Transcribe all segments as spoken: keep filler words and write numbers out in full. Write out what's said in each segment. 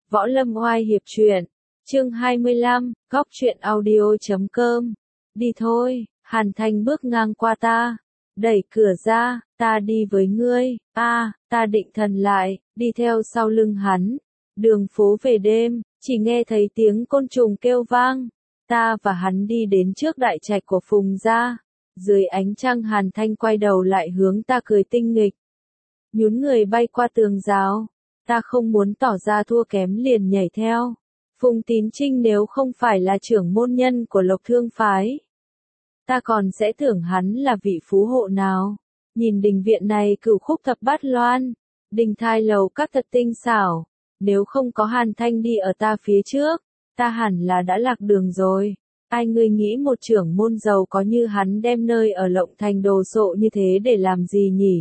Võ Lâm Oai Hiệp Truyện, chương hai mươi lăm, góc truyện audio chấm com. Đi thôi, Hàn Thanh bước ngang qua ta, đẩy cửa ra, ta đi với ngươi, a, à, ta định thần lại, đi theo sau lưng hắn. Đường phố về đêm, chỉ nghe thấy tiếng côn trùng kêu vang. Ta và hắn đi đến trước đại trạch của Phùng gia. Dưới ánh trăng Hàn Thanh quay đầu lại hướng ta cười tinh nghịch. Nhún người bay qua tường rào. Ta không muốn tỏ ra thua kém liền nhảy theo. Phùng Tín Trinh nếu không phải là trưởng môn nhân của Lộc Thương phái, ta còn sẽ tưởng hắn là vị phú hộ nào. Nhìn đình viện này cửu khúc thập bát loan, đình thai lầu các thật tinh xảo. Nếu không có Hàn Thanh đi ở ta phía trước, ta hẳn là đã lạc đường rồi. Ai ngươi nghĩ một trưởng môn giàu có như hắn đem nơi ở Lộng Thành đồ sộ như thế để làm gì nhỉ?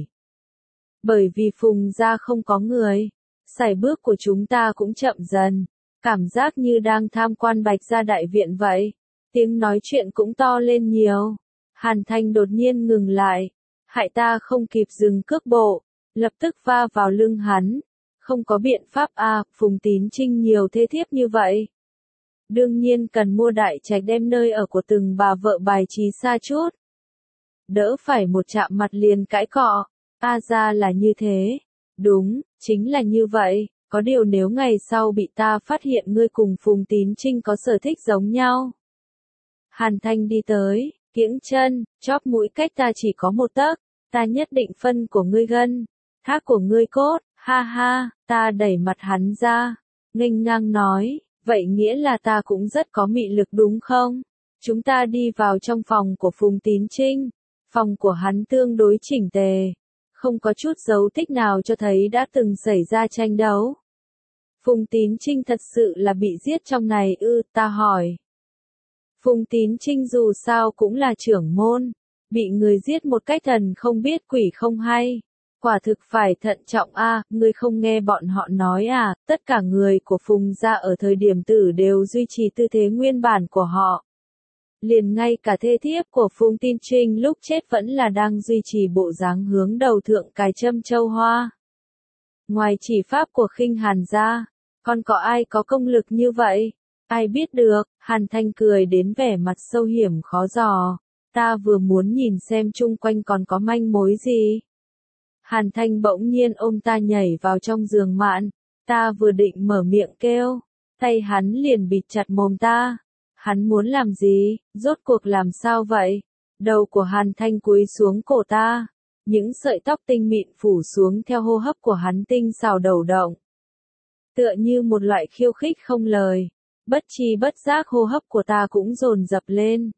Bởi vì Phùng gia không có người, sải bước của chúng ta cũng chậm dần, cảm giác như đang tham quan Bạch gia đại viện vậy. Tiếng nói chuyện cũng to lên nhiều. Hàn Thanh đột nhiên ngừng lại, hại ta không kịp dừng cước bộ, lập tức va vào lưng hắn. Không có biện pháp à, Phùng Tín Trinh nhiều thế thiếp như vậy. Đương nhiên cần mua đại trạch đem nơi ở của từng bà vợ bài trí xa chút. Đỡ phải một chạm mặt liền cãi cọ. A ra là như thế. Đúng, chính là như vậy. Có điều nếu ngày sau bị ta phát hiện ngươi cùng Phùng Tín Trinh có sở thích giống nhau. Hàn Thanh đi tới, kiễng chân, chóp mũi cách ta chỉ có một tấc. Ta nhất định phân của ngươi gân, thác của ngươi cốt. Ha ha, ta đẩy mặt hắn ra, nghênh ngang nói, vậy nghĩa là ta cũng rất có mị lực đúng không? Chúng ta đi vào trong phòng của Phùng Tín Trinh, phòng của hắn tương đối chỉnh tề, không có chút dấu tích nào cho thấy đã từng xảy ra tranh đấu. Phùng Tín Trinh thật sự là bị giết trong này ư, ta hỏi. Phùng Tín Trinh dù sao cũng là trưởng môn, bị người giết một cách thần không biết quỷ không hay. Quả thực phải thận trọng a, à, ngươi không nghe bọn họ nói à, tất cả người của Phùng gia ở thời điểm tử đều duy trì tư thế nguyên bản của họ. Liền ngay cả thê thiếp của Phùng Tín Trinh lúc chết vẫn là đang duy trì bộ dáng hướng đầu thượng cài châm châu hoa. Ngoài chỉ pháp của Khinh Hàn gia, còn có ai có công lực như vậy? Ai biết được, Hàn Thanh cười đến vẻ mặt sâu hiểm khó dò. Ta vừa muốn nhìn xem chung quanh còn có manh mối gì. Hàn Thanh bỗng nhiên ôm ta nhảy vào trong giường mạn, ta vừa định mở miệng kêu, tay hắn liền bịt chặt mồm ta. Hắn muốn làm gì, rốt cuộc làm sao vậy? Đầu của Hàn Thanh cúi xuống cổ ta, những sợi tóc tinh mịn phủ xuống theo hô hấp của hắn tinh xào đầu động. Tựa như một loại khiêu khích không lời, bất tri bất giác hô hấp của ta cũng dồn dập lên.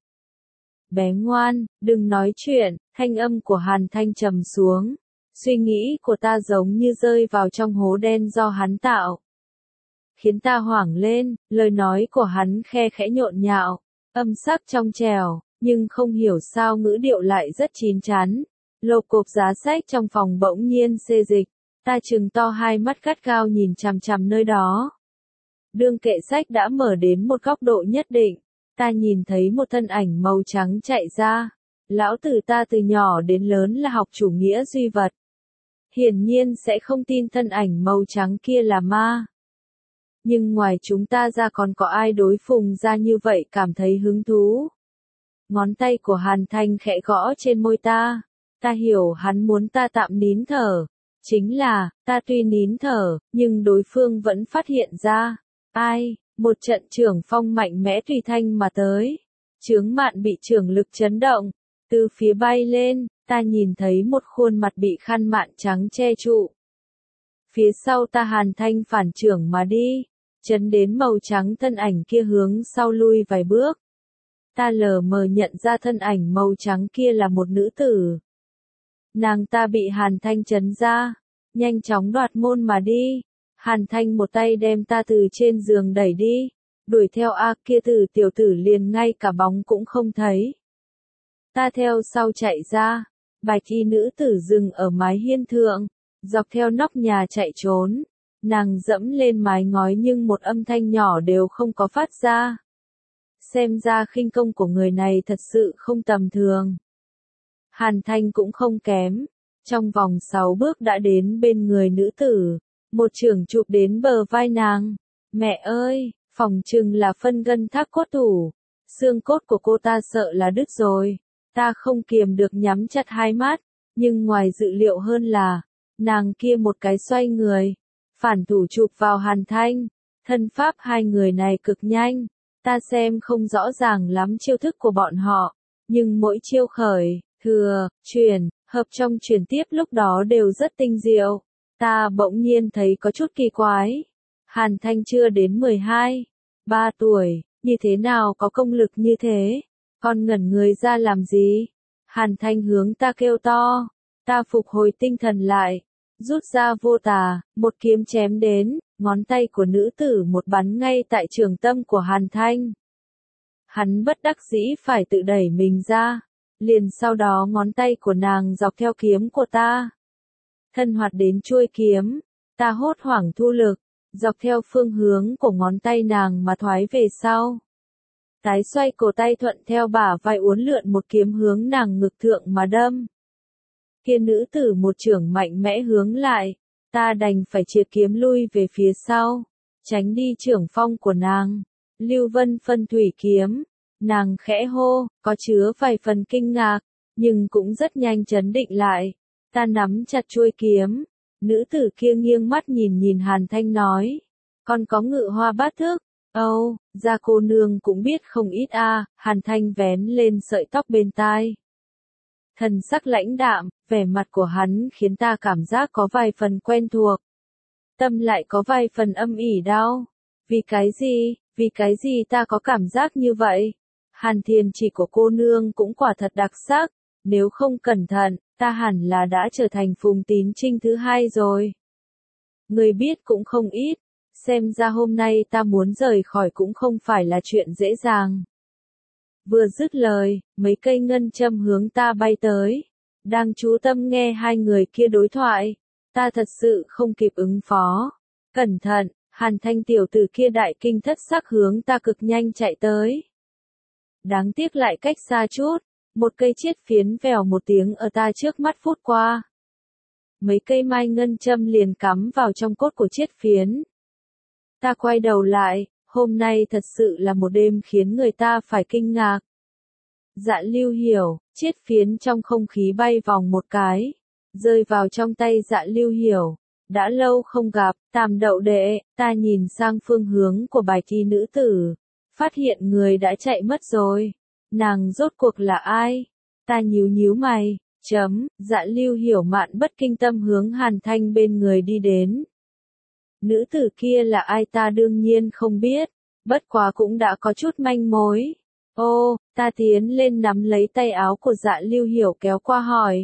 Bé ngoan, đừng nói chuyện, thanh âm của Hàn Thanh trầm xuống. Suy nghĩ của ta giống như rơi vào trong hố đen do hắn tạo. Khiến ta hoảng lên, lời nói của hắn khe khẽ nhộn nhạo, âm sắc trong trẻo, nhưng không hiểu sao ngữ điệu lại rất chín chắn. Lộp cộp giá sách trong phòng bỗng nhiên xê dịch, ta trừng to hai mắt gắt gao nhìn chằm chằm nơi đó. Đương kệ sách đã mở đến một góc độ nhất định, ta nhìn thấy một thân ảnh màu trắng chạy ra. Lão tử ta từ nhỏ đến lớn là học chủ nghĩa duy vật. Hiển nhiên sẽ không tin thân ảnh màu trắng kia là ma. Nhưng ngoài chúng ta ra còn có ai đối Phùng gia như vậy cảm thấy hứng thú. Ngón tay của Hàn Thanh khẽ gõ trên môi ta. Ta hiểu hắn muốn ta tạm nín thở. Chính là, ta tuy nín thở, nhưng đối phương vẫn phát hiện ra. Ai, một trận trưởng phong mạnh mẽ tùy thanh mà tới. Chướng mạn bị trưởng lực chấn động. Từ phía bay lên, ta nhìn thấy một khuôn mặt bị khăn mạn trắng che trụ. Phía sau ta Hàn Thanh phản trưởng mà đi, chấn đến màu trắng thân ảnh kia hướng sau lui vài bước. Ta lờ mờ nhận ra thân ảnh màu trắng kia là một nữ tử. Nàng ta bị Hàn Thanh chấn ra, nhanh chóng đoạt môn mà đi. Hàn Thanh một tay đem ta từ trên giường đẩy đi, đuổi theo a kia tử tiểu tử liền ngay cả bóng cũng không thấy. Ta theo sau chạy ra, bạch y nữ tử dừng ở mái hiên thượng, dọc theo nóc nhà chạy trốn. Nàng dẫm lên mái ngói nhưng một âm thanh nhỏ đều không có phát ra. Xem ra khinh công của người này thật sự không tầm thường. Hàn Thanh cũng không kém, trong vòng sáu bước đã đến bên người nữ tử, một chưởng chụp đến bờ vai nàng. Mẹ ơi, phòng chừng là phân gân thác cốt tủ. Xương cốt của cô ta sợ là đứt rồi. Ta không kiềm được nhắm chặt hai mắt, nhưng ngoài dự liệu hơn là, nàng kia một cái xoay người, phản thủ chụp vào Hàn Thanh. Thân pháp hai người này cực nhanh, ta xem không rõ ràng lắm chiêu thức của bọn họ, nhưng mỗi chiêu khởi, thừa, chuyển, hợp trong chuyển tiếp lúc đó đều rất tinh diệu. Ta bỗng nhiên thấy có chút kỳ quái. Hàn Thanh chưa đến mười hai, ba tuổi, như thế nào có công lực như thế? Con ngẩn người ra làm gì? Hàn Thanh hướng ta kêu to. Ta phục hồi tinh thần lại, rút ra vô tà, một kiếm chém đến, ngón tay của nữ tử một bắn ngay tại trường tâm của Hàn Thanh. Hắn bất đắc dĩ phải tự đẩy mình ra, liền sau đó ngón tay của nàng dọc theo kiếm của ta. Thân hoạt đến chuôi kiếm, ta hốt hoảng thu lực, dọc theo phương hướng của ngón tay nàng mà thoái về sau. Tái xoay cổ tay thuận theo bả vai uốn lượn một kiếm hướng nàng ngực thượng mà đâm. Kia nữ tử một chưởng mạnh mẽ hướng lại, ta đành phải chia kiếm lui về phía sau, tránh đi chưởng phong của nàng. Lưu Vân phân thủy kiếm, nàng khẽ hô, có chứa vài phần kinh ngạc, nhưng cũng rất nhanh chấn định lại. Ta nắm chặt chuôi kiếm, nữ tử kia nghiêng mắt nhìn nhìn Hàn Thanh nói, con có ngự hoa bát thức. Âu, oh, gia cô nương cũng biết không ít a. À. Hàn Thanh vén lên sợi tóc bên tai. Thần sắc lãnh đạm, vẻ mặt của hắn khiến ta cảm giác có vài phần quen thuộc. Tâm lại có vài phần âm ỉ đau. Vì cái gì, vì cái gì ta có cảm giác như vậy? Hàn Thiên chỉ của cô nương cũng quả thật đặc sắc, nếu không cẩn thận, ta hẳn là đã trở thành Phùng Tín Trinh thứ hai rồi. Người biết cũng không ít. Xem ra hôm nay ta muốn rời khỏi cũng không phải là chuyện dễ dàng. Vừa dứt lời, mấy cây ngân châm hướng ta bay tới. Đang chú tâm nghe hai người kia đối thoại. Ta thật sự không kịp ứng phó. Cẩn thận, Hàn Thanh tiểu tử kia đại kinh thất sắc hướng ta cực nhanh chạy tới. Đáng tiếc lại cách xa chút. Một cây chiết phiến vèo một tiếng ở ta trước mắt phút qua. Mấy cây mai ngân châm liền cắm vào trong cốt của chiết phiến. Ta quay đầu lại, hôm nay thật sự là một đêm khiến người ta phải kinh ngạc. Dạ Lưu Hiểu, chiết phiến trong không khí bay vòng một cái, rơi vào trong tay Dạ Lưu Hiểu. Đã lâu không gặp, Tam đậu đệ, ta nhìn sang phương hướng của bài thi nữ tử, phát hiện người đã chạy mất rồi. Nàng rốt cuộc là ai? Ta nhíu nhíu mày, chấm, Dạ Lưu Hiểu mạn bất kinh tâm hướng Hàn Thanh bên người đi đến. Nữ tử kia là ai ta đương nhiên không biết, bất quá cũng đã có chút manh mối. Ô, ta tiến lên nắm lấy tay áo của Dạ Lưu Hiểu kéo qua hỏi.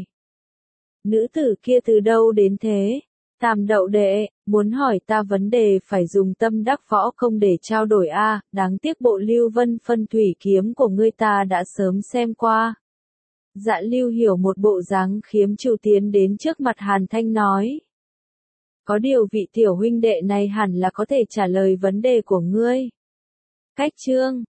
Nữ tử kia từ đâu đến thế? Tam đậu đệ, muốn hỏi ta vấn đề phải dùng tâm đắc võ công để trao đổi a. À, đáng tiếc bộ Lưu Vân phân thủy kiếm của ngươi ta đã sớm xem qua. Dạ Lưu Hiểu một bộ dáng khiếm trêu tiến đến trước mặt Hàn Thanh nói. Có điều vị tiểu huynh đệ này hẳn là có thể trả lời vấn đề của ngươi. Cách chương